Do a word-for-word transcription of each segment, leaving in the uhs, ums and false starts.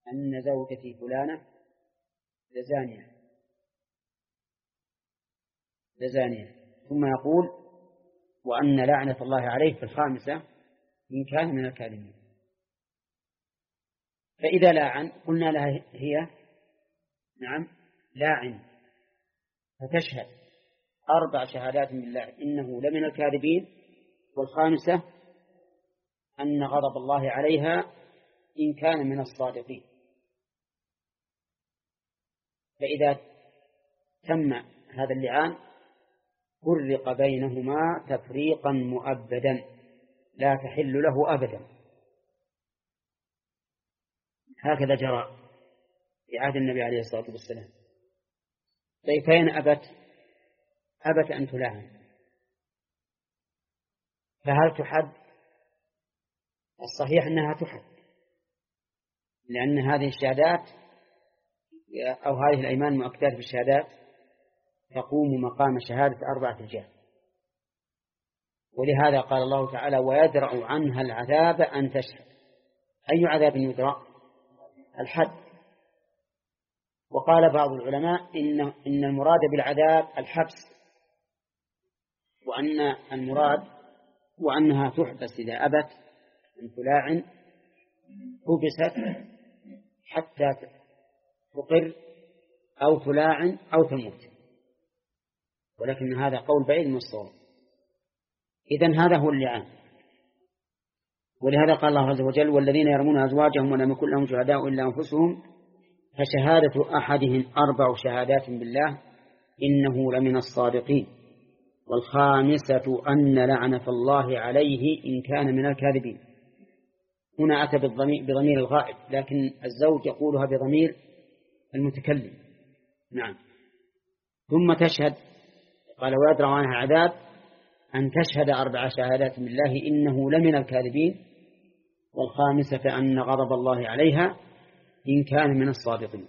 أن زوجتي فلانة لزانية لزانية ثم يقول وأن لعنة الله عليه في الخامسة إن كان من الكاذبين. فإذا لاعن قلنا لها هي نعم لاعن، فتشهد أربع شهادات بالله إنه لمن الكاذبين، والخامسة أن غضب الله عليها إن كان من الصادقين. فإذا تم هذا اللعان فرق بينهما تفريقا مؤبدا لا تحل له أبدا. هكذا جرى في عهد النبي عليه الصلاة والسلام. طيب فإن أبت أبت أن تلعن فهل تحد؟ الصحيح أنها تحد، لأن هذه الشهادات أو هذه الأيمان المؤكدات بالشهادات تقوم مقام شهادة أربعة رجال. ولهذا قال الله تعالى ويدرأ عنها العذاب أن تشهد. أي عذاب يدرأ؟ الحد. وقال بعض العلماء إن, إن المراد بالعذاب الحبس، وأن المراد وأنها تحبس إذا أبت أن تلاعن حبست حتى تقر أو تلاعن أو تموت، ولكن هذا قول بعيد من الصواب. إذن هذا هو اللعان. ولهذا قال الله عز وجل والذين يرمون أزواجهم ولم يكن لهم شهداء إلا أنفسهم فشهادة أحدهم أربع شهادات بالله إنه لمن الصادقين، والخامسة أن لعنة الله عليه إن كان من الكاذبين. هنا أتى بضمير الغائب، لكن الزوج يقولها بضمير المتكلم. نعم. ثم تشهد، قال ويدرأ عنها عذاب أن تشهد أربع شهادات بالله إنه لمن الكاذبين، والخامسة أن غضب الله عليها إن كان من الصادقين.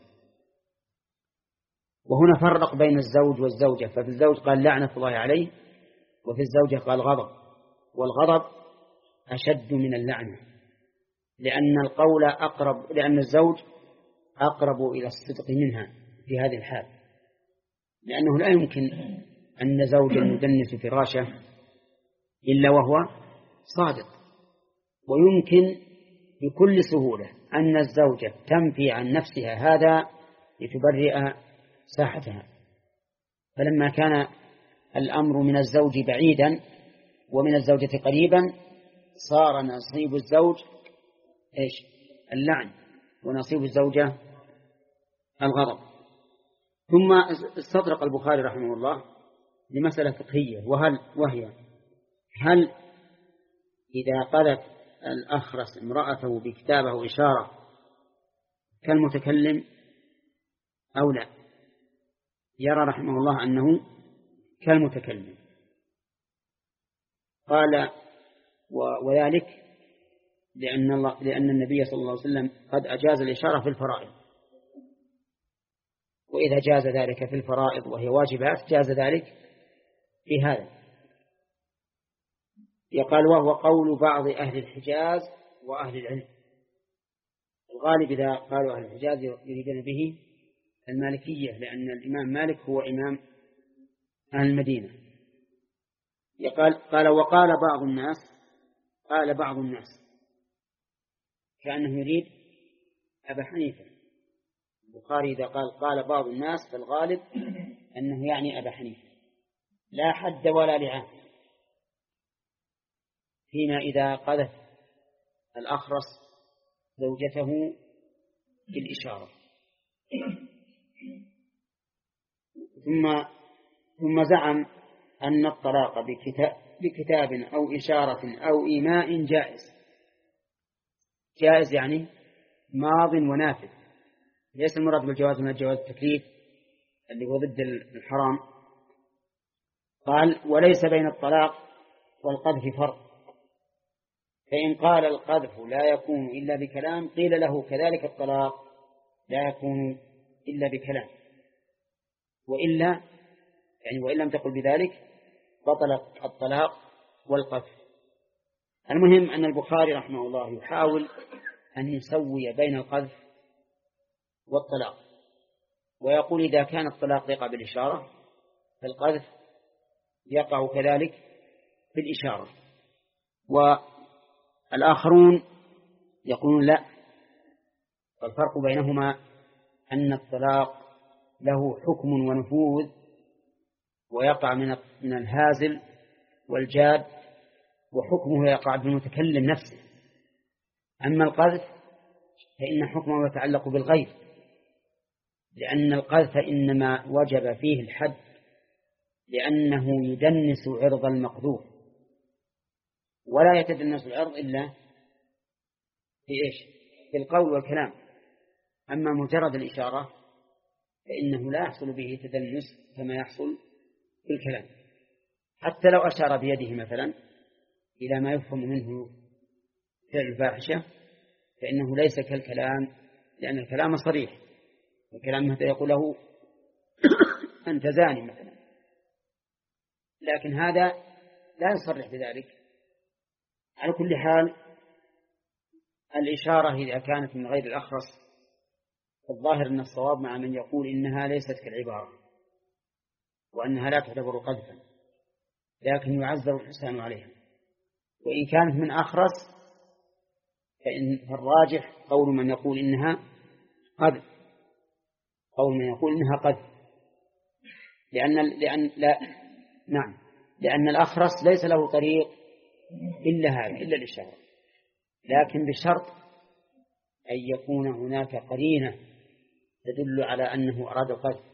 وهنا فرق بين الزوج والزوجة، ففي الزوج قال لعنة الله عليه، وفي الزوجة قال غضب. والغضب أشد من اللعنة، لأن القول أقرب، لأن الزوج أقرب إلى الصدق منها في هذه الحال، لأنه لا يمكن أن زوجا يدنس فراشه إلا وهو صادق. ويمكن بكل سهولة أن الزوجة تنفي عن نفسها هذا لتبرئ ساحتها. فلما كان الأمر من الزوج بعيدا ومن الزوجة قريبا صار نصيب الزوج إيش؟ اللعن، ونصيب الزوجة الغضب. ثم استطرق البخاري رحمه الله لمسألة فقهية، وهل وهي هل إذا قذف الأخرس امرأته بكتابة أو إشارة كالمتكلم أو لا؟ يرى رحمه الله أنه كالمتكلم. قال وذلك لأن, الله لأن النبي صلى الله عليه وسلم قد أجاز الإشارة في الفرائض، وإذا جاز ذلك في الفرائض وهي واجبات جاز ذلك في هذا. يقال وهو قول بعض أهل الحجاز وأهل العلم. الغالب إذا قالوا أهل الحجاز يريدون به المالكية، لأن الإمام مالك هو إمام أهل المدينة. يقال قال وقال بعض الناس قال بعض الناس كأنه يريد أبا حنيفة. البخاري إذا قال قال بعض الناس فالغالب أنه يعني أبا حنيفة، لا حد ولا لعان فيما إذا قذف الأخرس زوجته بالإشارة. ثم ثم زعم أن الطلاق بكتاب, بكتاب أو إشارة أو إيماء جائز. جائز يعني ماض ونافذ، ليس المراد بالجواز من الجواز التكليف اللي هو ضد الحرام. قال وليس بين الطلاق والقذف فرق، فإن قال القذف لا يكون إلا بكلام قيل له كذلك الطلاق لا يكون إلا بكلام، وإلا يعني وإن لم تقل بذلك بطل الطلاق والقذف. المهم أن البخاري رحمه الله يحاول أن يسوي بين القذف والطلاق. ويقول إذا كان الطلاق يقع بالإشارة فالقذف يقع كذلك بالإشارة. والآخرون يقولون لا، فالفرق بينهما أن الطلاق له حكم ونفوذ ويقع من الهازل والجاد، وحكمه يقع بالمتكلم نفسه. أما القذف فإن حكمه يتعلق بالغير، لأن القذف إنما وجب فيه الحد لأنه يدنس عرض المقذوف، ولا يتدنس العرض إلا في إيش؟ في القول والكلام. أما مجرد الإشارة فإنه لا يحصل به تدنس كما يحصل في الكلام، حتى لو أشار بيده مثلا إلى ما يفهم منه فعل الفاحشة فإنه ليس كالكلام، لأن الكلام صريح، الكلام مثل يقول له أنت زاني مثلا، لكن هذا لا يصرح بذلك. على كل حال الإشارة إذا كانت من غير الأخرس الظاهر أن الصواب مع من يقول إنها ليست كالعبارة وأنها لا تعتبر قذفا، لكن يعذر الحسان عليها. وإن كانت من أخرس فإن الراجح قول من يقول إنها قذف، قول من يقول إنها قذف، لأن لأن لا نعم لأن الأخرس ليس له طريق إلا هذا إلا الإشارة، لكن بشرط أن يكون هناك قرينة تدل على أنه أراد القذف،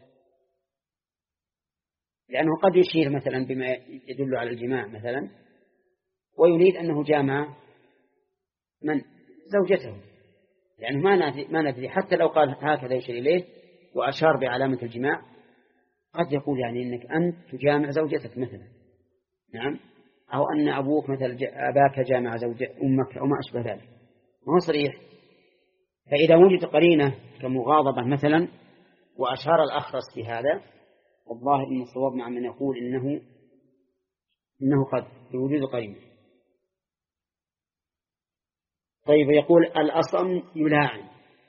لأنه قد يشير مثلا بما يدل على الجماع مثلا ويريد أنه جامع من زوجته، لأنه ما ندري حتى لو قال هكذا يشير إليه وأشار بعلامة الجماع قد يقول يعني إنك أنت تجامع زوجتك مثلا، نعم، أو أن أبوك مثلا أباك جامع زوج أمك أو ما أشبه ذلك، ما هو صريح. فإذا وجد قرينة كمغاضبة مثلا وأشار الأخرس بهذا والله إن الصواب مع من يقول إنه إنه قد بوجود قرينة. طيب يقول الأصم يلاعن.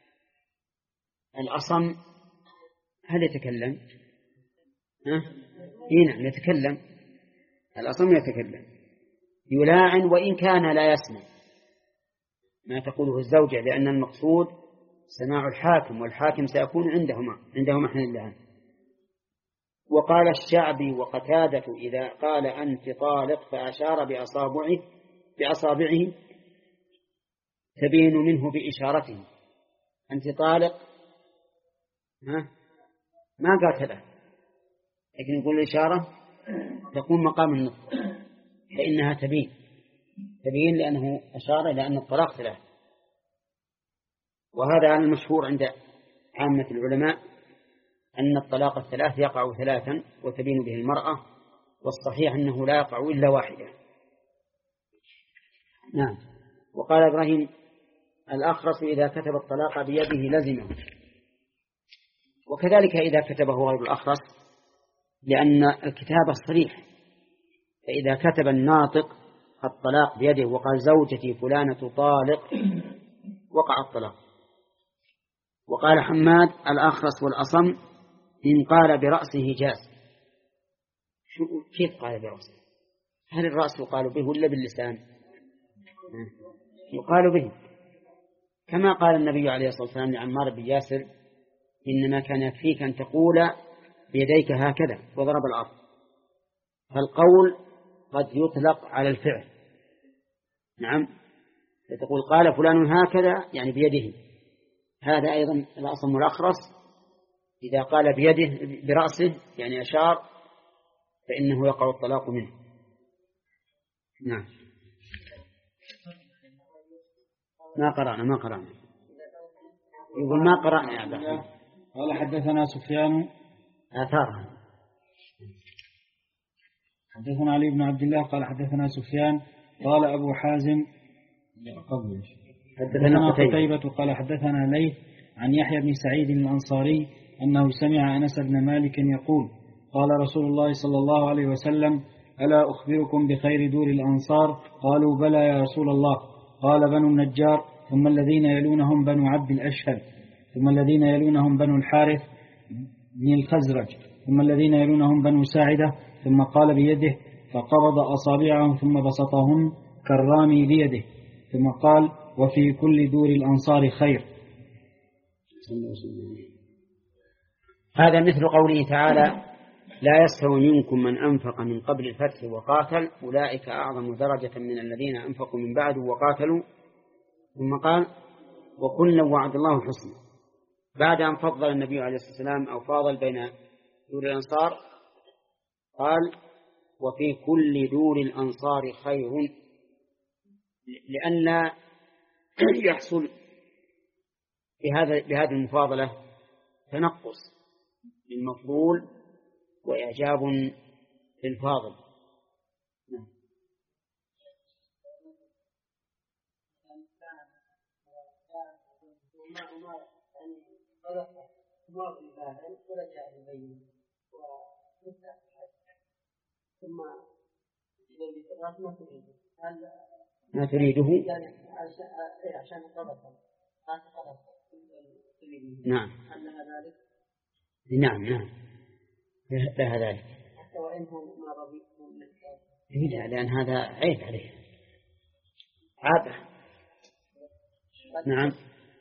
الأصم هل يتكلم؟ ها؟ نعم يتكلم، الأصم يتكلم. يلاعن وإن كان لا يسمع ما تقوله الزوجة، لأن المقصود سماع الحاكم، والحاكم سيكون عندهما عندهما حين اللعن. وقال الشعبي وقتادة إذا قال أنت طالق فأشار بأصابعه بأصابعه تبين منه بإشارته. أنت طالق ها؟ ما قال كذا، لكن يقول الإشارة تكون مقام النطق فإنها تبين تبين لأنه أشار إلى أن الطلاق ثلاث. وهذا المشهور عند عامة العلماء أن الطلاق الثلاث يقع ثلاثا وتبين به المرأة، والصحيح أنه لا يقع إلا واحدة. نعم. وقال إبراهيم الأخرس إذا كتب الطلاق بيده لزمه، وكذلك إذا كتبه غير الأخرس، لأن الكتاب صريح، فإذا كتب الناطق الطلاق بيده وقال زوجتي فلانة طالق وقع الطلاق. وقال حماد الأخرس والأصم إن قال برأسه جاز. كيف قال برأسه؟ هل الرأس يقال به ولا باللسان؟ يقال به، كما قال النبي عليه الصلاة والسلام لعمار بن ياسر إنما كان يكفيك أن تقول بيديك هكذا وضرب الأرض. فالقول قد يطلق على الفعل، نعم، فتقول قال فلان هكذا يعني بيده، هذا أيضا الأصم والأخرس إذا قال بيده برأسه يعني أشار فإنه يقع الطلاق منه. نعم. ما قرأنا ما قرأنا يقول ما قرأنا يا عبد. قال حدثنا سفيان آثارها. حدثنا علي بن عبد الله قال حدثنا سفيان قال أبو حازم حدثنا قتيبة قال حدثنا ليث عن يحيى بن سعيد الأنصاري أنه سمع أنس بن مالك يقول قال رسول الله صلى الله عليه وسلم ألا أخبركم بخير دور الأنصار؟ قالوا بلى يا رسول الله. قال بنو النجار ثم الذين يلونهم بنو عبد الأشهل ثم الذين يلونهم بنو الحارث بن الخزرج ثم الذين يلونهم بنو ساعدة ثم قال بيده فقبض أصابعهم ثم بسطهن كالرامي بيده ثم قال وفي كل دور الأنصار خير. هذا مثل قوله تعالى لا يستوي منكم من أنفق من قبل الفتح وقاتل أولئك أعظم درجة من الذين أنفقوا من بعد وقاتلوا. ثم قال وكلا وعد الله الحسنى. بعد أن فضل النبي عليه الصلاة والسلام أو فاضل بين دور الأنصار قال وفي كل دور الأنصار خير، لأن يحصل بهذا بهذه المفاضلة تنقص للمفضول وإعجاب للفاضل. ما تريده نعم نعم نعم لا ذلك حتى وإنهم ما رضيتهم لا، لأن هذا عيب عليه عابه. نعم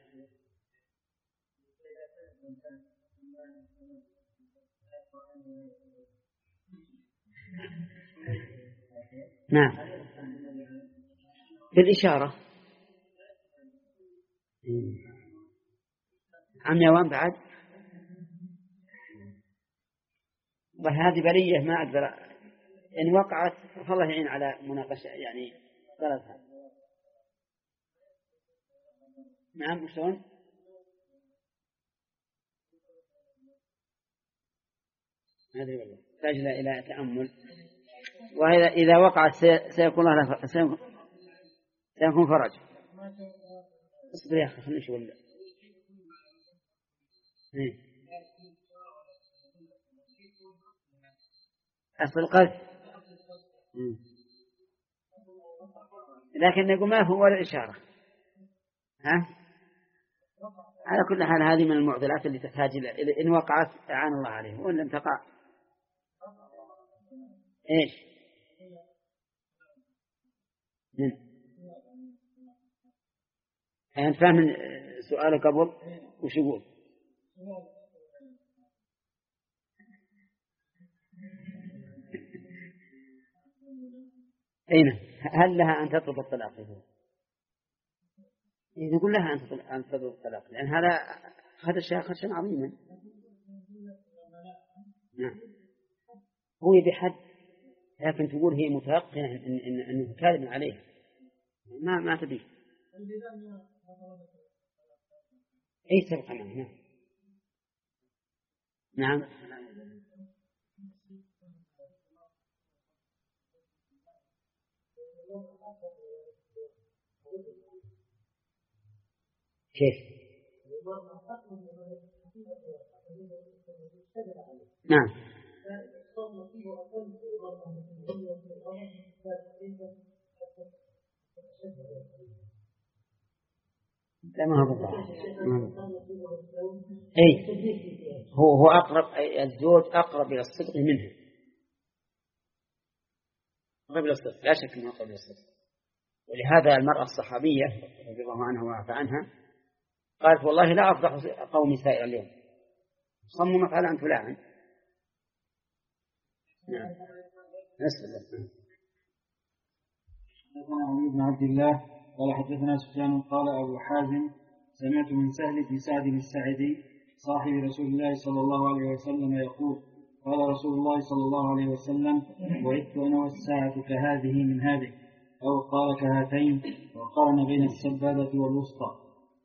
نعم بالإشارة عم يوان بعد وهذه بلية ما أقدر إن وقعت فالله يعين على مناقشة يعني درسها. نعم وشون هذه والله تحتاج إلى تأمل، وإذا إذا وقعت سيكون لها سيكون فرج. اصبر يا أخي خلنا نشوف ولا أصل القذف، لكن نقول ما هو ولا إشارة. ها على كل حال هذه من المعضلات اللي تحتاج إلى إن وقعت أعان الله عليه، وإن لم تقع إيش أنت فاهم سؤالك قبل وش يقول؟ أين هل لها أن تطلب الطلاق؟ إذا نقول لها أن تطلب الطلاق لأن هذا هذا الشيء خدشا عظيما. نعم هو بحد، لكن تقول هي متيقنة إن إن إنه كاذب عليه ما ما تبي أي سبق معه. نعم نعم كيف نعم لا ما هو بالضبط. أي هو هو أقرب، الزوج أقرب إلى الصدق منه، أقرب إلى الصدق لا شك أنه أقرب إلى الصدق. ولهذا المرأة الصحابية رضي الله عنها وعفى عنها قالت والله لا أفضح قومي سائر اليوم، صممت على أن تلاعن. نعم نسأل الله. حدثنا علي بن عبد الله قال حدثنا سفيان قال أبو حازم سمعت من سهل بن سعد الساعدي صاحب رسول الله صلى الله عليه وسلم يقول قال رسول الله صلى الله عليه وسلم وعدت أنا والساعة كهذه من هذه، أو قال كهاتين، وقارن بين السبابة والوسطى.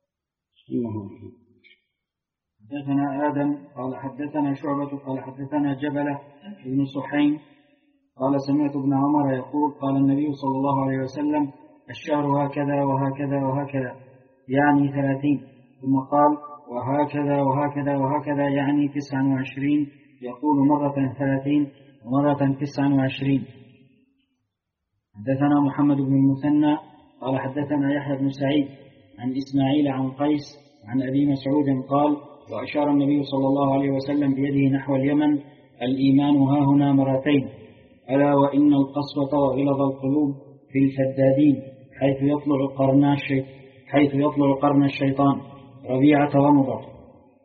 حدثنا آدم قال حدثنا شعبة قال حدثنا جبلة بن صحيم قال سمعت ابن عمر يقول قال النبي صلى الله عليه وسلم الشهر هكذا وهكذا وهكذا يعني ثلاثين، ثم قال وهكذا وهكذا وهكذا يعني تسعا وعشرين، يقول مرة ثلاثين ومرة تسعا وعشرين. حدثنا محمد بن المثنى قال حدثنا يحيى بن سعيد عن إسماعيل عن قيس عن أبي مسعود قال: وأشار النبي صلى الله عليه وسلم بيده نحو اليمن: الإيمان هاهنا مرتين، ألا وإن القسوة وغلظ القلوب في الفدادين حيث يطلع قرن الشيطان حيث يطلع قرن الشيطان ربيعة ومضر.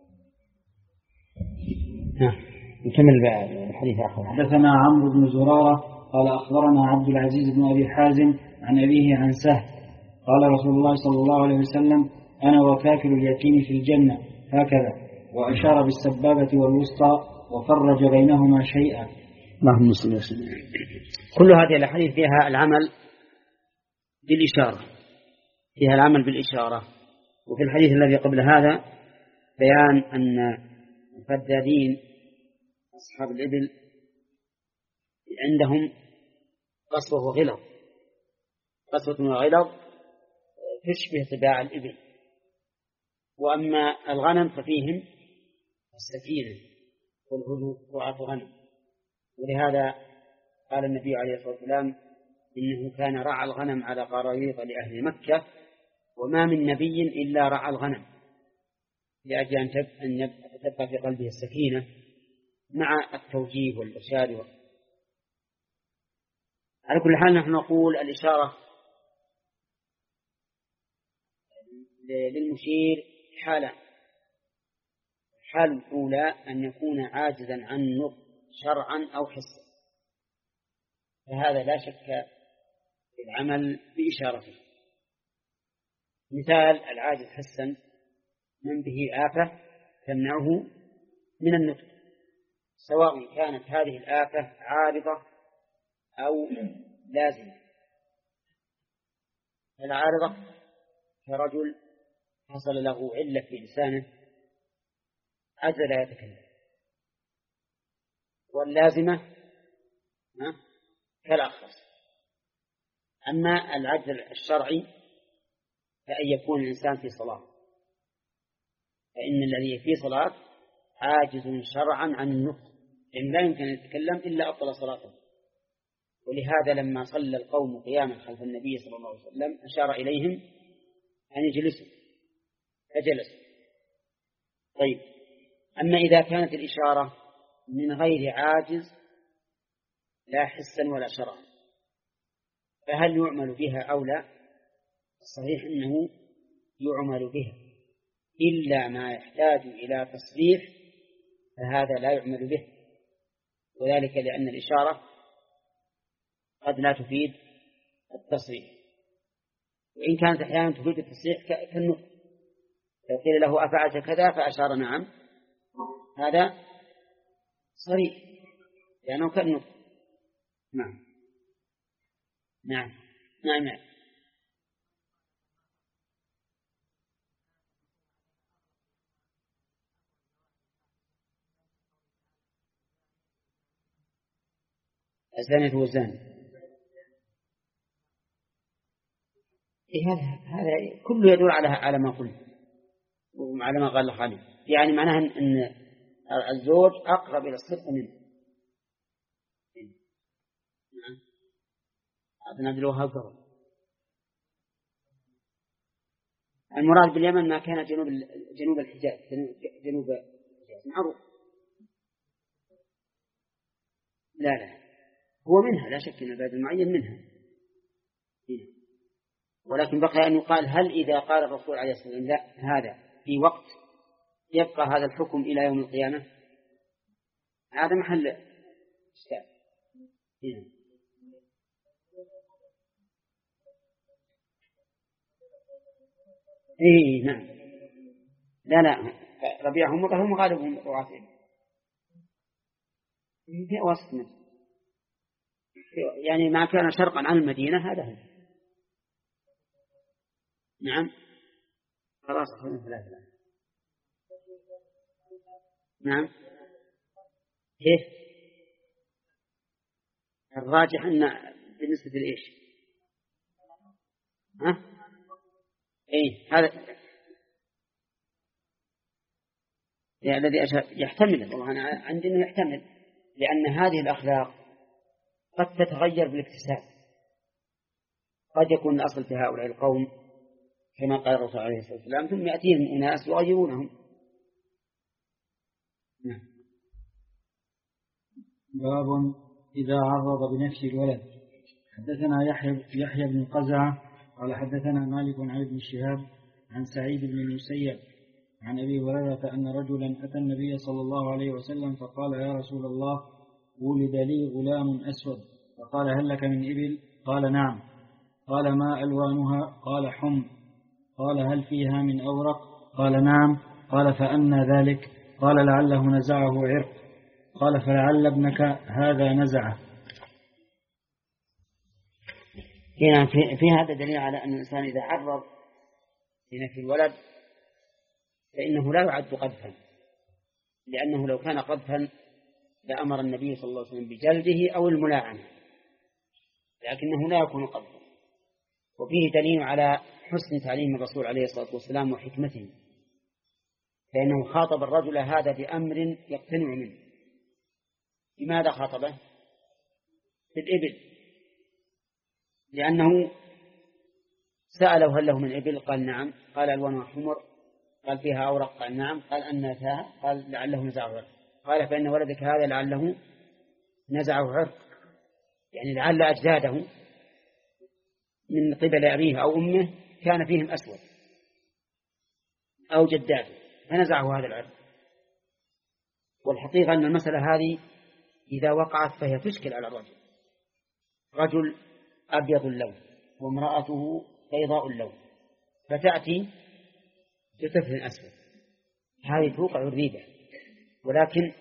نكمل الحديث آخر. حدثنا عمرو بن زرارة قال أخبرنا عبد العزيز بن أبي حازم عن أبيه عن سهل قال رسول الله صلى الله عليه وسلم: أنا وكافر اليتيم في الجنة هكذا، وأشار بالسبابة والوسطى وفرج بينهما شيئا. اللهم صل وسلم. كل هذه الأحاديث فيها العمل بالإشارة، فيها العمل بالإشارة. وفي الحديث الذي قبل هذا بيان أن الفدادين أصحاب الإبل عندهم قسوة وغلظ، قسوة وغلظ تشبه طباع الإبل. وأما الغنم ففيهم السكينة والهدوء رعاة غنم. ولهذا قال النبي عليه الصلاة والسلام: إنه كان رعى الغنم على قراريط لأهل مكة، وما من نبي إلا رعى الغنم، لأجل أن تبقى في قلبه السكينة مع التوجيه والإرشاد. على كل حال نحن نقول الإشارة للمشير حالة. الحالة الأولى أن يكون عاجزا عن النطق شرعا أو حسا، فهذا لا شك في العمل بإشارته. مثال العاجز حسا: من به آفة تمنعه من النطق، سواء كانت هذه الآفة عارضة أو لازمة. العارضة كرجل حصل له علة في لسانه عجز لا يتكلم، واللازمة كالأخرس. أما العجز الشرعي فأن يكون الإنسان في صلاة، فإن الذي في صلاة عاجز شرعا عن النطق، لأن لا يمكن أن يتكلم إلا أبطل صلاته. ولهذا لما صلى القوم قياما خلف النبي صلى الله عليه وسلم أشار إليهم أن يجلسوا فجلسوا. طيب، أما إذا كانت الإشارة من غير عاجز لا حسا ولا شرعا، فهل يعمل بها أو لا؟ الصحيح أنه يعمل بها، إلا ما يحتاج إلى تصريح فهذا لا يعمل به، وذلك لأن الإشارة قد لا تفيد التصريح، وإن كانت أحيانا تفيد التصريح كالنطق. لو قيل له أفعلت كذا فأشار نعم، هذا صريح لأنه كالنطق. نعم نعم نعم نعم الزانية والزاني. هذا هذا كله يدل على على ما قلت وعلى ما قال خالد، يعني معناه أن الزوج أقرب إلى الصدق منه. نعم. عبد عبد الوهاب قال المراد باليمن ما كان جنوب جنوب الحجاز، جنوب الحجاز معروف. لا لا هو منها، لا شك أن البلد المعين منها، ولكن بقي أن يقال هل إذا قال الرسول عليه الصلاة والسلام لا هذا في وقت يبقى هذا الحكم إلى يوم القيامة؟ هذا محل إشكال. إيه نعم. لا لا ربيعهم وقهم غالبهم رواسهم في وسط مصر، يعني ما كان شرقا عن المدينة هذا هو. نعم خلاص أخذنا ثلاثة. نعم كيف الراجح أن بالنسبة لإيش؟ ها إيه هذا يعني الذي يحتمل، والله أنا عندي أنه يحتمل، لأن هذه الأخلاق قد تتغير بالاكتساب. قد يكون الأصل في هؤلاء القوم كما قال الرسول عليه الصلاة والسلام ثم يأتيهم أناس يغيرونهم. نعم. باب إذا عرض بنفس الولد. حدثنا يحيى يحيى بن قزعة قال حدثنا مالك عن ابن شهاب عن سعيد بن المسيب عن أبي هريرة أن رجلا أتى النبي صلى الله عليه وسلم فقال يا رسول الله ولد لي غلام أسود، فقال هل لك من إبل؟ قال نعم. قال ما ألوانها؟ قال حمر. قال هل فيها من أورق؟ قال نعم. قال فأنى ذلك؟ قال لعله نزعه عرق. قال فلعل ابنك هذا نزعه. هنا في, في هذا دليل على أن الإنسان إذا عرض لنفي الولد فإنه لا يعد قذفا، لأنه لو كان قذفا لأمر النبي صلى الله عليه وسلم بجلده أو الملاعنة، لكنه لا يكون قذفا. وفيه دليل على حسن تعليم الرسول عليه الصلاة والسلام وحكمته، فإنه خاطب الرجل هذا بأمر يقتنع منه. لماذا خاطبه؟ في الإبل، لأنه سأله هل له من إبل؟ قال نعم. قال ألوانها حمر. قال فيها أورق؟ قال نعم. قال أن فيها؟ قال لعله نزعه عرق. قال فإن ولدك هذا لعله نزعه عرق، يعني لعل أجداده من قبل أبيه أو أمه كان فيهم أسود أو جداده فنزعه هذا العرق. والحقيقة أن المسألة هذه إذا وقعت فهي تشكل على الرجل. رجل أبيض اللون وامرأته بيضاء اللون، فتأتي بطفل أسود، هذه توقع الريبة. ولكن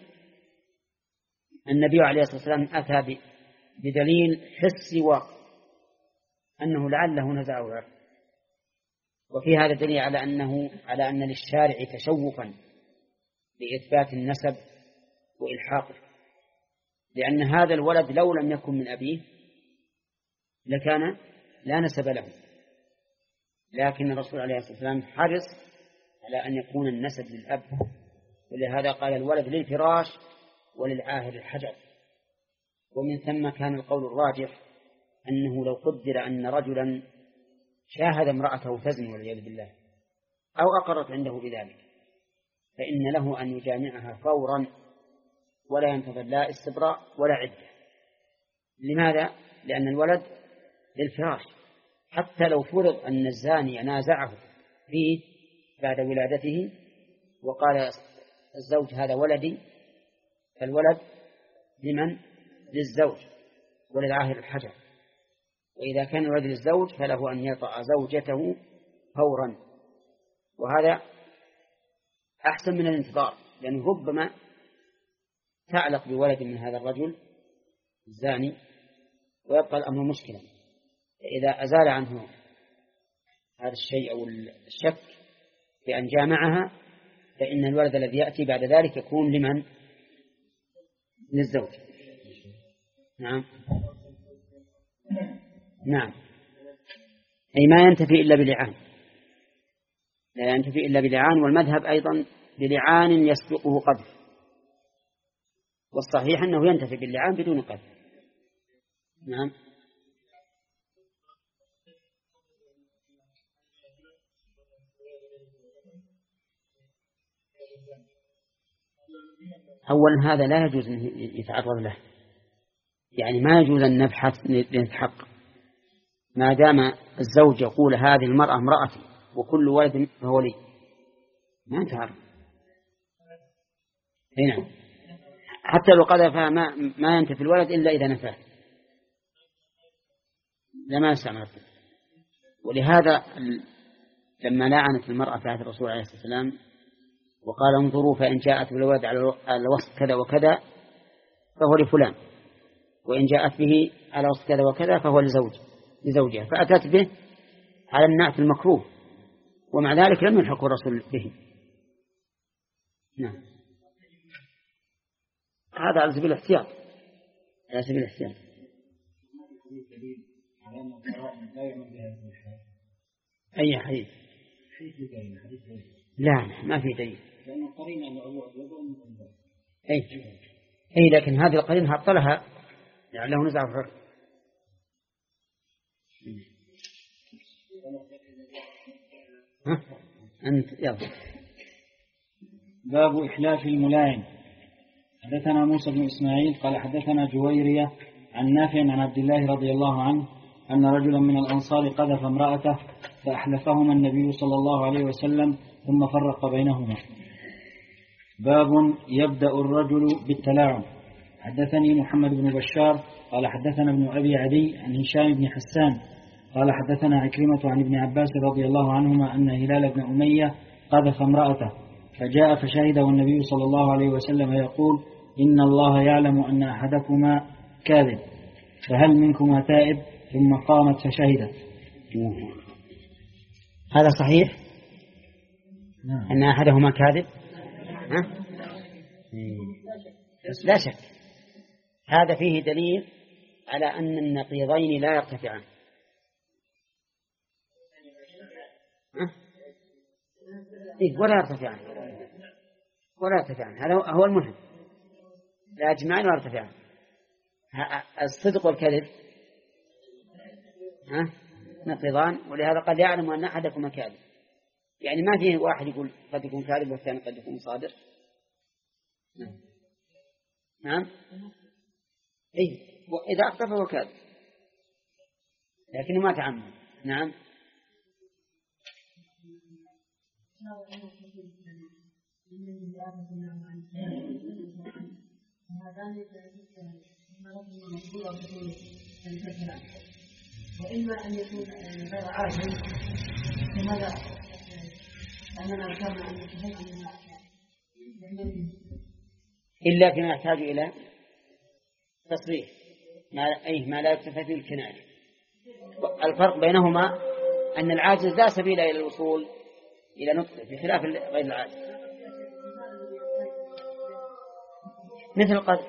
النبي عليه الصلاة والسلام أتى بدليل حسي واقع أنه لعله نزعه عرق. وفي هذا دليل على أنه على أن للشارع تشوفا لإثبات النسب وإلحاقه، لأن هذا الولد لو لم يكن من أبيه لكان لا نسب له، لكن الرسول عليه الصلاة والسلام حرص على أن يكون النسب للأب، ولهذا قال الولد للفراش وللعاهر الحجر. ومن ثم كان القول الراجح أنه لو قدر أن رجلا شاهد امرأته تزني والعياذ بالله أو أقرت عنده بذلك فإن له أن يجامعها فورا ولا ينتظر لا استبراء ولا عدة. لماذا؟ لأن الولد للفراش، حتى لو فرض أن الزاني نازعه فيه بعد ولادته وقال الزوج هذا ولدي، فالولد لمن؟ للزوج وللعاهر الحجر. وإذا كان الولد للزوج فله أن يطأ زوجته فورا، وهذا أحسن من الانتظار، لأنه ربما تعلق بولد من هذا الرجل الزاني ويبقى الأمر مشكلا. إذا أزال عنه هذا الشيء أو الشك بأن جامعها فإن الولد الذي يأتي بعد ذلك يكون لمن؟ للزوج. نعم نعم أي ما ينتفي إلا بلعان، لا ينتفي إلا بلعان. والمذهب أيضا بلعان يسبقه قذف، والصحيح أنه ينتفي باللعان بدون قذف. نعم أولا هذا لا يجوز أن يتعرض له، يعني ما يجوز أن نبحث لنتحقق ما دام الزوج يقول هذه المرأة امرأتي وكل ولد فهو لي، ما نتعرض. هنا حتى لو قذفها ما, ما ينتفي الولد إلا إذا نفاه، لما يستعمل. ولهذا لما لعنت المرأة في عهد الرسول عليه الصلاة والسلام وقال انظروا فإن جاءت بالولد على الوصف كذا وكذا فهو لفلان، وإن جاءت به على وصف كذا وكذا فهو لزوج لزوجها، فأتت به على النعت المكروه، ومع ذلك لم يلحق الرسول به. نعم هذا على سبيل الاحتياط، على سبيل الاحتياط. أي حديث؟ لا ما في دليل. أي أي لكن هذه القرينة هبطلها لعله نزع الحر. ها أنت يلا. باب إحلاف الملاعن. حدثنا موسى بن إسماعيل قال حدثنا جويرية عن نافع عن عبد الله رضي الله عنه أن رجلا من الأنصار قذف امرأته فأحلفهما النبي صلى الله عليه وسلم ثم فرق بينهما. باب يبدأ الرجل بالتلاعن. حدثني محمد بن بشار قال حدثنا ابن أبي عدي عن هشام بن حسان قال حدثنا عكرمة عن ابن عباس رضي الله عنهما أن هلال بن أمية قذف امرأته فجاء فشهد والنبي صلى الله عليه وسلم يقول إن الله يعلم أن أحدكما كاذب فهل منكما تائب؟ ثم قامت فشهدت. هذا صحيح نعم. أن أحدهما كاذب ها؟ لا شك هذا فيه دليل على أن النقيضين لا يرتفعان. إيه ولا يرتفعان ولا يرتفعان هذا هو المهم لا يجمعان ولا يرتفعان. الصدق والكذب ها نقيضان ولهذا قد يعلم أن أحدكم كاذب يعني ما فيه واحد يقول قد يكون كاذب والثاني قد يكون صادق. نعم نعم إيه وإذا أخطأ فهو كاذب لكنه ما تعمد. نعم وإما أن يكون غير عاجل فهذا أننا ذكرنا أن يكون إلا فيما يحتاج إلى تصريح ما أي ما لا يكتفي به الكناية. الفرق بينهما أن العاجز لا سبيل إلى الوصول إلى نطق بخلاف غير العاجز مثل قد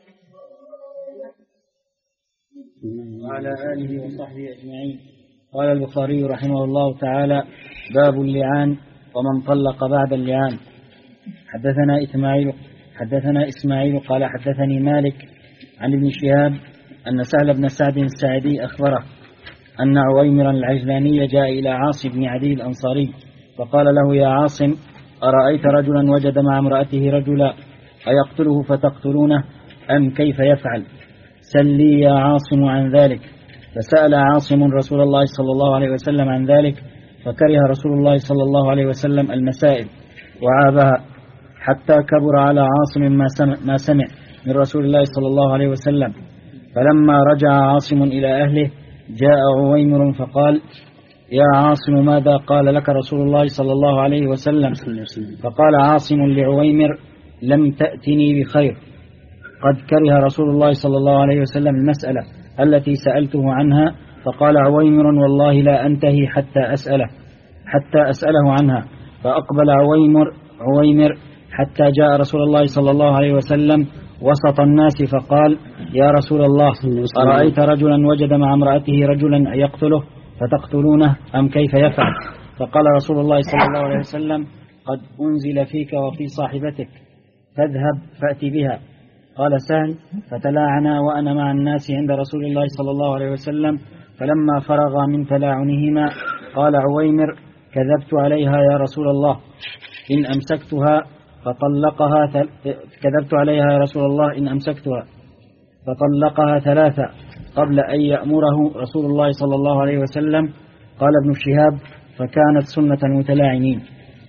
وعلى آله وصحبه أجمعين. قال البخاري رحمه الله تعالى باب اللعان ومن طلق بعد اللعان. حدثنا إسماعيل حدثنا إسماعيل قال حدثني مالك عن ابن شهاب أن سهل بن سعد الساعدي أخبره أن عويمرا العجلاني جاء إلى عاصم بن عدي الأنصاري فقال له يا عاصم أرأيت رجلا وجد مع امرأته رجلا أيقتله فتقتلونه أم كيف يفعل؟ سل لي يا عاصم عن ذلك. فسأل عاصم رسول الله صلى الله عليه وسلم عن ذلك فكره رسول الله صلى الله عليه وسلم المسائل وعابها حتى كبر على عاصم ما سمع, ما سمع من رسول الله صلى الله عليه وسلم. فلما رجع عاصم إلى أهله جاء عويمر فقال يا عاصم ماذا قال لك رسول الله صلى الله عليه وسلم؟ فقال عاصم لعويمر لم تأتني بخير قد كره رسول الله صلى الله عليه وسلم المسألة التي سألته عنها. فقال عويمر والله لا أنتهي حتى أسأله حتى أسأله عنها. فأقبل عويمر عويمر حتى جاء رسول الله صلى الله عليه وسلم وسط الناس فقال يا رسول الله أرأيت رجلا وجد مع امرأته رجلا يقتله فتقتلونه أم كيف يفعل؟ فقال رسول الله صلى الله عليه وسلم قد أنزل فيك وفي صاحبتك فاذهب فأتي بها. قال سهل فتلاعنا وأنا مع الناس عند رسول الله صلى الله عليه وسلم فلما فرغ من تلاعنهما قال عويمر كذبت عليها يا رسول الله إن أمسكتها فطلقها ثل... كذبت عليها يا رسول الله إن أمسكتها فطلقها ثلاثة قبل أن يأمره رسول الله صلى الله عليه وسلم. قال ابن شهاب فكانت سنة متلاعنين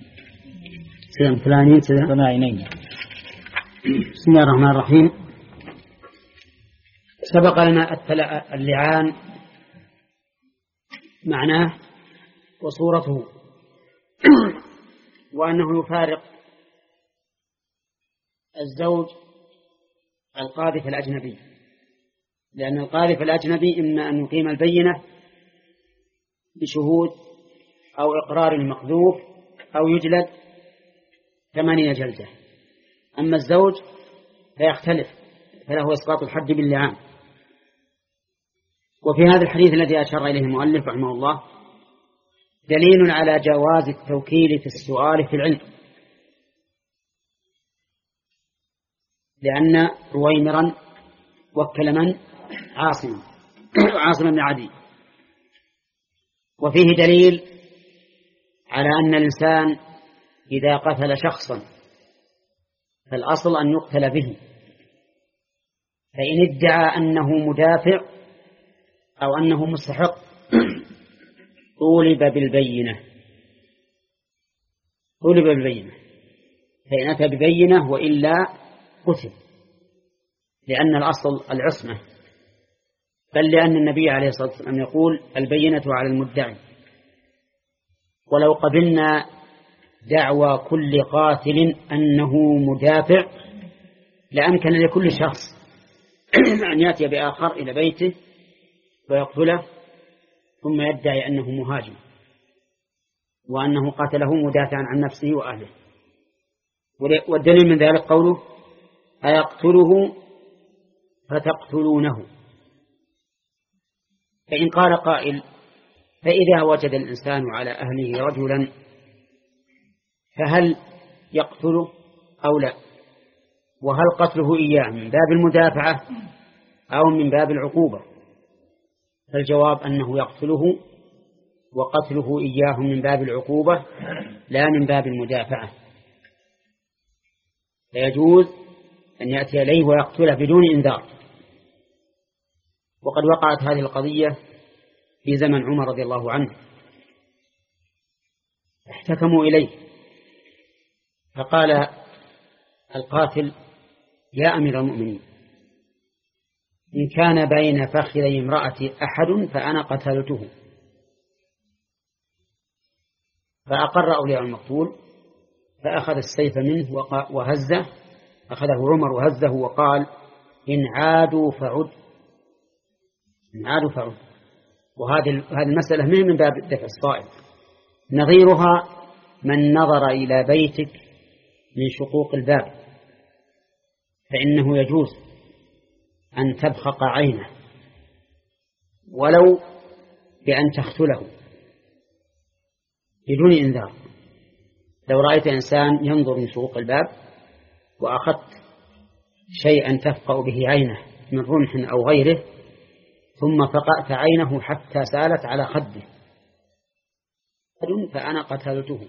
متلاعنين. بسم الله الرحمن الرحيم. سبق لنا اللعان معناه وصورته وأنه يفارق الزوج القاذف الأجنبي لأن القاذف الأجنبي إما أن يقيم البينة بشهود أو إقرار المقذوف أو يجلد ثمانية جلدة. أما الزوج فيختلف فله إسقاط الحد باللعان. وفي هذا الحديث الذي أشار إليه المؤلف رحمه الله دليل على جواز التوكيل في السؤال في العلم لأن رويمرا وكل من عاصم عاصم بن عدي. وفيه دليل على أن الإنسان إذا قتل شخصا فالأصل أن يقتل به، فإن ادعى أنه مدافع أو أنه مستحق طولب بالبينة طولب بالبينة فإن أتى ببينة وإلا قتل، لأن الأصل العصمة، بل لأن النبي عليه الصلاة والسلام يقول البينة على المدعي. ولو قبلنا دعوى كل قاتل أنه مدافع لأمكن لكل شخص أن يأتي بآخر إلى بيته ويقتله ثم يدعي أنه مهاجم وأنه قاتله مدافعا عن نفسه وأهله. والدليل من ذلك قوله أيقتله فتقتلونه. فإن قال قائل فإذا وجد الإنسان على أهله رجلا فهل يقتله أو لا؟ وهل قتله إياه من باب المدافعة أو من باب العقوبة؟ فالجواب أنه يقتله، وقتله إياه من باب العقوبة لا من باب المدافعة. فيجوز أن يأتي إليه ويقتله بدون إنذار. وقد وقعت هذه القضية في زمن عمر رضي الله عنه، احتكموا إليه فقال القاتل يا أمير المؤمنين إن كان بين فخذي امرأتي أحد فأنا قتلته. فأقر أولياء المقتول فأخذ السيف منه وهزه، أخذه عمر وهزه وقال إن عادوا فعد إن عادوا فعد. وهذه هذه المسألة من من باب الدفع الصائب. نظيرها من نظر إلى بيتك من شقوق الباب فإنه يجوز أن تبخق عينه ولو بأن تقتله بدون إنذار. لو رأيت إنسان ينظر من شقوق الباب وأخذت شيئا تفقأ به عينه من رمح أو غيره ثم فقأت عينه حتى سالت على خده فأنا قتلته.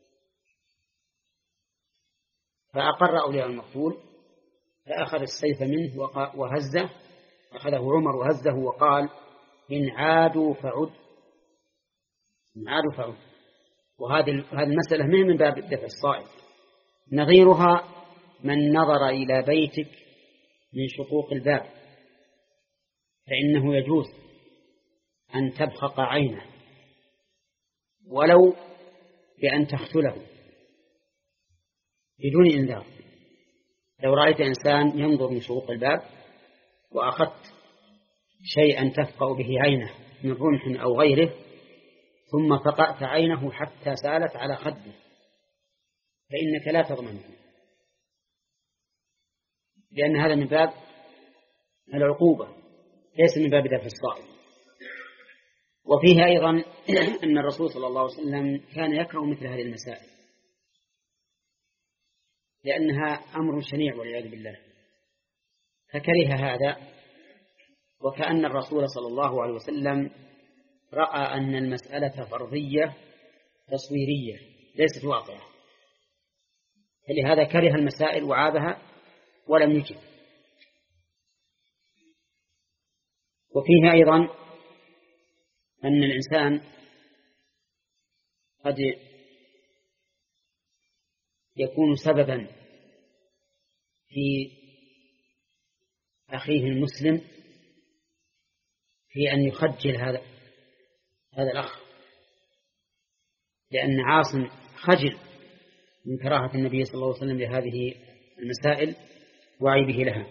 فأقر أولياء المقتول فأخذ السيف منه وهزه، أخذه عمر وهزه وقال إن عادوا فعد إن عادوا فعد. وهذه هذه المسألة من من باب الدفع الصائب. نظيرها من نظر إلى بيتك من شقوق الباب فإنه يجوز أن تبخق عينه ولو بأن تقتله بدون إنذار. لو رأيت إنسان ينظر من شقوق الباب وأخذت شيئا تفقأ به عينه من رمح أو غيره ثم فقأت عينه حتى سالت على خده فإنك لا تضمنه، لأن هذا من باب العقوبة ليس من باب دفع الصائب. وفيه أيضا أن الرسول صلى الله عليه وسلم كان يكره مثل هذه المسائل لأنها أمر شنيع والعياذ بالله، فكره هذا. وكأن الرسول صلى الله عليه وسلم رأى أن المسألة فرضية تصويرية ليست واقعة، فلهذا كره المسائل وعابها ولم يجب. وفيه أيضا أن الإنسان قد يكون سببا في أخيه المسلم في أن يخجل هذا هذا الأخ، لأن عاصم خجل من كراهة النبي صلى الله عليه وسلم لهذه المسائل وعيبه لها.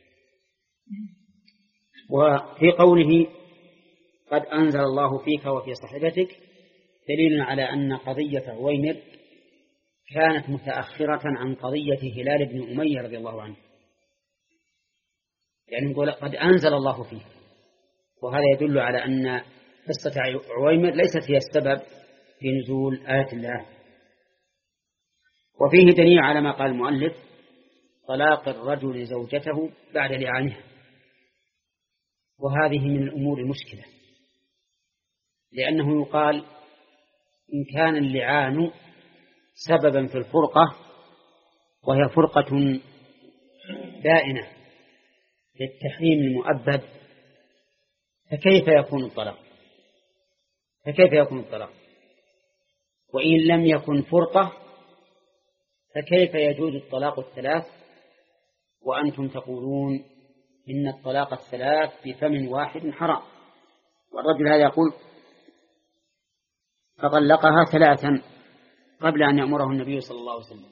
وفي قوله قد أنزل الله فيك وفي صحبتك دليل على أن قضية عويمر كانت متأخرة عن قضية هلال بن أمية رضي الله عنه، يعني نقول قد أنزل الله فيه، وهذا يدل على أن قصة عويمر ليست هي السبب في نزول آية الله. وفيه دليل على ما قال المؤلف طلاق الرجل زوجته بعد لعانها، وهذه من الأمور المشكلة، لأنه يقال إن كان اللعان سببا في الفرقة وهي فرقة دائنة للتحريم المؤبد فكيف يكون الطلاق فكيف يكون الطلاق وإن لم يكن فرقة فكيف يجوز الطلاق الثلاث وأنتم تقولون إن الطلاق الثلاث بفم واحد حرام. والرجل هذا يقول فطلقها ثلاثا قبل أن يأمره النبي صلى الله عليه وسلم.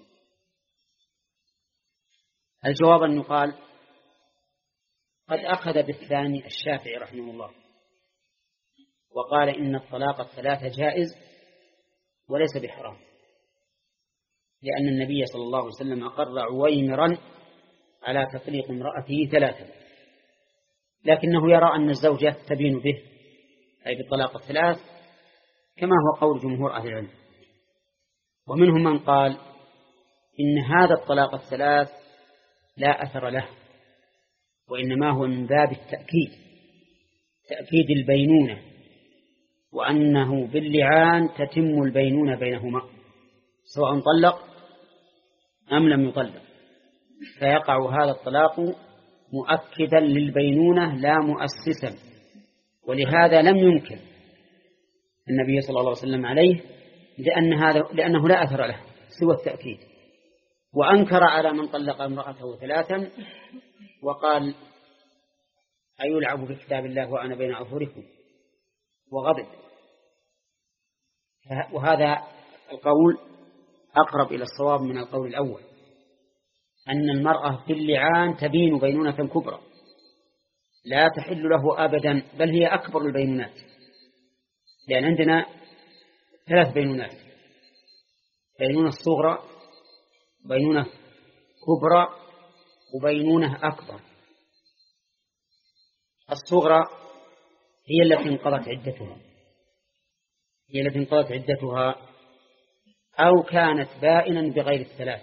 الجواب أن يقال قد أخذ بالثاني الشافعي رحمه الله وقال إن الطلاق الثلاثة جائز وليس بحرام، لأن النبي صلى الله عليه وسلم أقر عويمرا على تطليق امرأته ثلاثة، لكنه يرى أن الزوجة تبين به أي بالطلاق الثلاث كما هو قول جمهور أهل العلم. ومنهم من قال إن هذا الطلاق الثلاث لا أثر له، وإنما هو من باب التأكيد تأكيد البينونة، وأنه باللعان تتم البينونة بينهما سواء طلق أم لم يطلق، فيقع هذا الطلاق مؤكدا للبينونة لا مؤسسا. ولهذا لم ينكر النبي صلى الله عليه وسلم عليه لأن هذا لأنه لا أثر له سوى التأكيد، وأنكر على من طلق امرأته ثلاثا وقال أيلعب بكتاب الله وأنا بين أظهركم وغضب. وهذا القول أقرب إلى الصواب من القول الأول، أن المرأة في اللعان تبين بينونة كبرى لا تحل له أبدا، بل هي أكبر البينونات، لأن عندنا ثلاث بينونات: بينونة صغرى، بينونة كبرى، وبينونة أكبر. الصغرى هي التي انقضت عدتها هي التي انقضت عدتها أو كانت بائنا بغير الثلاث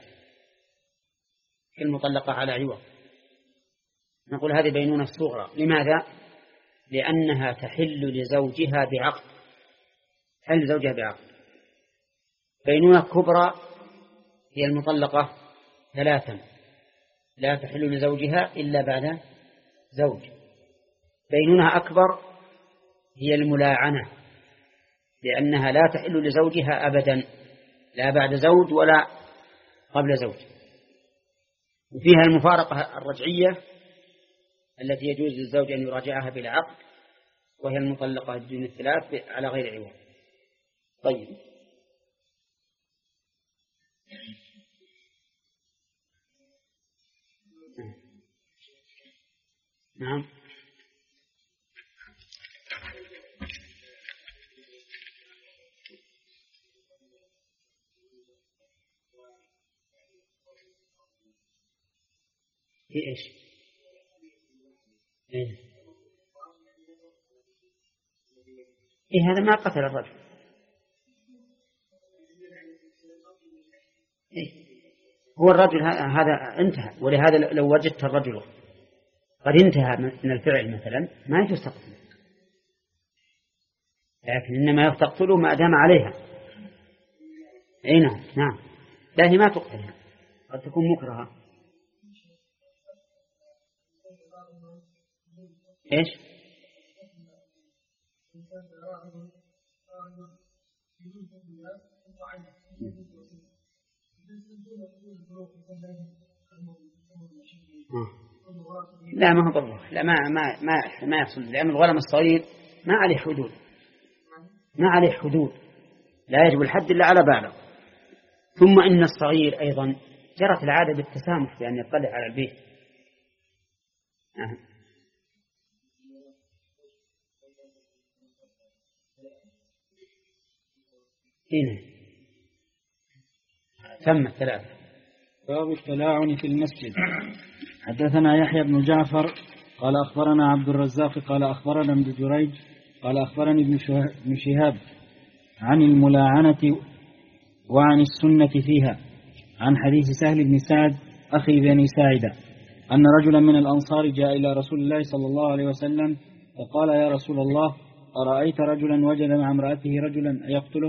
المطلقة على عوض، نقول هذه بينونة صغرى. لماذا؟ لأنها تحل لزوجها بعقد تحل لزوجها بعقد. بينونة كبرى هي المطلقة ثلاثا لا تحل لزوجها إلا بعد زوج. بينونة أكبر هي الملاعنة، لأنها لا تحل لزوجها أبدا لا بعد زوج ولا قبل زوج. وفيها المفارقة الرجعية التي يجوز للزوج أن يراجعها بلا عقد، وهي المطلقة دون الثلاث على غير عوض. طيب، نعم. في إيش؟ إيه؟ إيه هذا ما قتل الرجل. إيه؟ هو الرجل هذا انتهى، ولهذا لو وجدت الرجل قد انتهى من الفعل مثلا ما يجوز تقتله، لكن إنما تقتله ما دام عليها. أي نعم نعم، لا هي ما تقتلها، قد تكون مكرهة. إيش؟ لا ما هو ضره، لا ما ما ما ما يحصل، لأن الغلام الصغير ما عليه حدود ما عليه حدود لا يجب الحد إلا على بالغ. ثم إن الصغير أيضا جرت العادة بالتسامح بأن يطلع على البيت. أه. هنا ثم الثلاثة. باب التلاعن في المسجد. حدثنا يحيى بن جعفر قال أخبرنا عبد الرزاق قال أخبرنا ابن جريج قال أخبرني ابن شهاب عن الملاعنة وعن السنة فيها، عن حديث سهل بن سعد أخي بني ساعدة أن رجلا من الأنصار جاء إلى رسول الله صلى الله عليه وسلم، فقال: يا رسول الله، أرأيت رجلا وجد مع امرأته رجلا أيقتله؟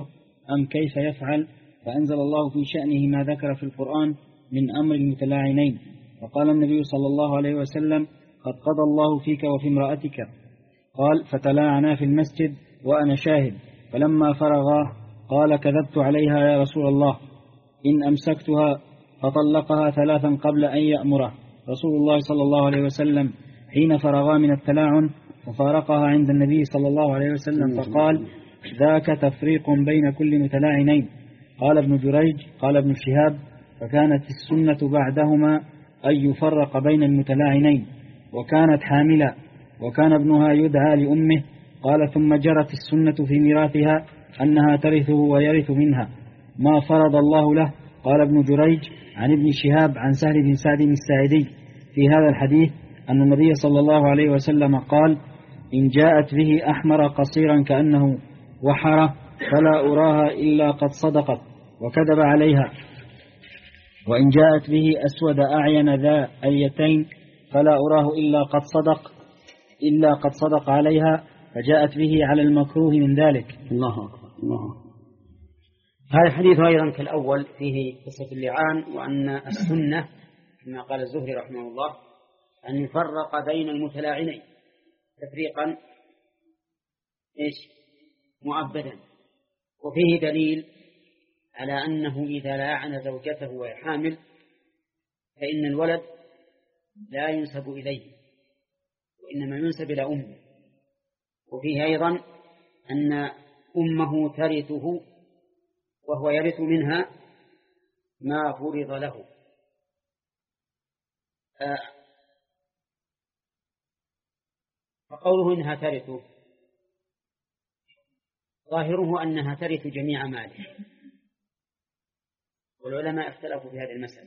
أم كيف يفعل؟ فأنزل الله في شأنه ما ذكر في القرآن من أمر المتلاعنين. وقال النبي صلى الله عليه وسلم: قد قضى الله فيك وفي امرأتك. قال: فتلاعنا في المسجد وأنا شاهد، فلما فرغا قال: كذبت عليها يا رسول الله، إن أمسكتها. فطلقها ثلاثا قبل أن يأمره رسول الله صلى الله عليه وسلم حين فرغا من التلاعن، ففارقها عند النبي صلى الله عليه وسلم فقال: ذاك تفريق بين كل متلاعنين. قال ابن جريج: قال ابن شهاب: فكانت السنة بعدهما أن يفرق بين المتلاعنين، وكانت حاملا، وكان ابنها يدعى لأمه. قال: ثم جرت السنة في ميراثها أنها ترثه ويرث منها ما فرض الله له. قال ابن جريج عن ابن شهاب عن سهل بن سعد الساعدي في هذا الحديث أن النبي صلى الله عليه وسلم قال: إن جاءت به أحمر قصيرا كأنه وحرة فلا أراها إلا قد صدقت وكذب عليها، وإن جاءت به أسود أعين ذا أيتين فلا أراه إلا قد صدق إلا قد صدق عليها، فجاءت به على المكروه من ذلك. الله أكبر. الله أكبر. هذا الحديث أيضا كالأول فيه قصة اللعان، وأن السنة كما قال الزهري رحمه الله أن يفرق بين المتلاعنين تفريقا إيش مؤبدا. وفيه دليل على أنه إذا لاعن زوجته وهي حامل فإن الولد لا ينسب إليه وإنما ينسب إلى أمه. وفيه أيضا أن أمه ترثه وهو يرث منها ما فرض له. فقوله إنها ترثه ظاهره أنها ترث جميع ماله، والعلماء اختلفوا في هذه المسألة.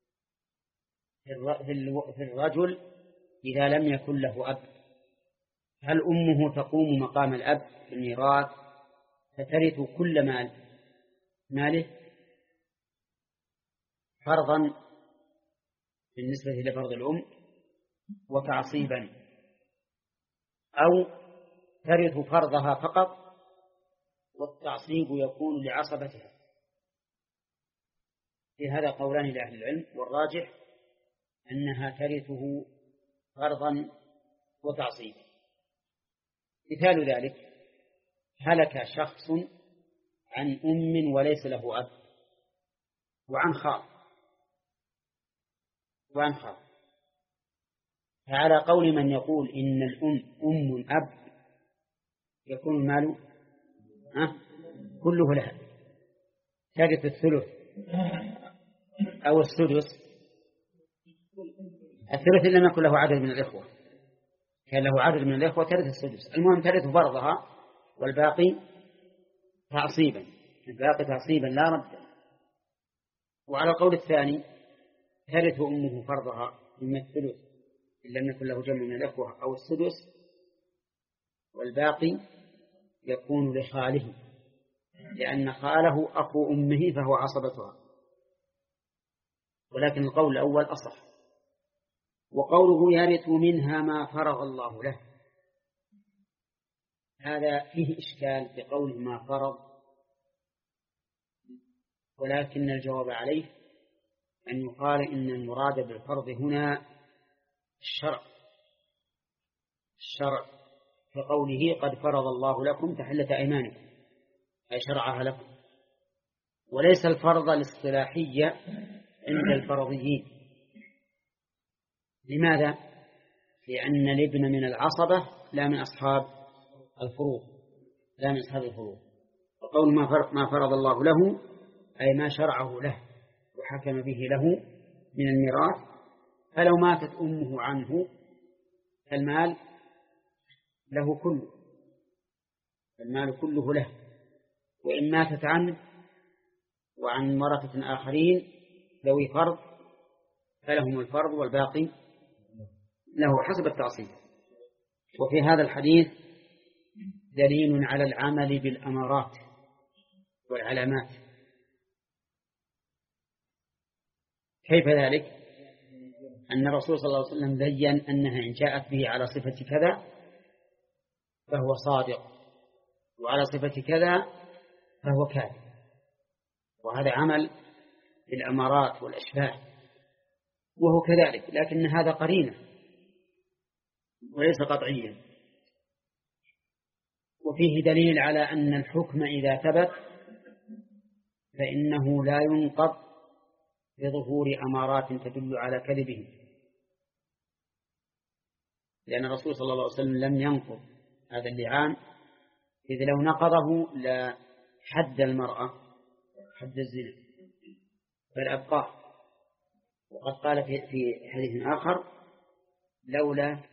في الرجل إذا لم يكن له أب هل أمه تقوم مقام الأب في الميراث فترث كل مال ماله فرضا بالنسبة لفرض الأم وتعصيبا، أو ترث فرضها فقط والتعصيب يكون لعصبتها؟ في هذا قولان لأهل العلم، والراجح أنها ترثه فرضا وتعصيبا. مثال ذلك: هلك شخص عن أم وليس له أب وعن خال وعن خال فعلى قول من يقول إن الأم أم أب يكون المال أه؟ كله لها، ترث الثلث أو السدس. الثلث لم يكن له عدد من الإخوة، كان له عدد من الإخوة ترث السدس. المهم ترث فرضها والباقي تعصيبا، الباقي تعصيبا لا رد. وعلى القول الثاني ترث أمه فرضها من الثلث إن لم يكن له جمع من الإخوة أو السدس، والباقي يكون لخاله لأن خاله أخو أمه فهو عصبتها. ولكن القول الأول أصح. وقوله يرث منها ما فرض الله له، هذا فيه إشكال بقوله ما فرض، ولكن الجواب عليه أن يقال إن المراد بالفرض هنا الشرع الشرع كقوله قد فرض الله لكم تحلة أيمانكم، أي شرعها لكم، وليس الفرض الاصطلاحية عند الفرضيين. لماذا؟ لأن الابن من العصبة لا من أصحاب الفروض لا من أصحاب الفروض. وقول ما فرض الله له أي ما شرعه له وحكم به له من الميراث. فلو ماتت أمه عنه فالمال له كله المال كله له، وإن ماتت عنه وعن ورثة آخرين ذوي فرض فلهم الفرض والباقي له حسب التعصيب. وفي هذا الحديث دليل على العمل بالأمارات والعلامات. كيف ذلك؟ أن الرسول صلى الله عليه وسلم بيّن أنها إن جاءت به على صفة كذا فهو صادق، وعلى صفة كذا فهو كاذب. وهذا عمل في الأمارات والأشباه، وهو كذلك، لكن هذا قرينة وليس قطعيا. وفيه دليل على أن الحكم إذا ثبت فإنه لا ينقض بظهور أمارات تدل على كذبه، لأن الرسول صلى الله عليه وسلم لم ينقض هذا اللعان، إذ لو نقضه لحد المرأة حد الزنا بل أبقاه. وقد قال في حديث آخر: لولا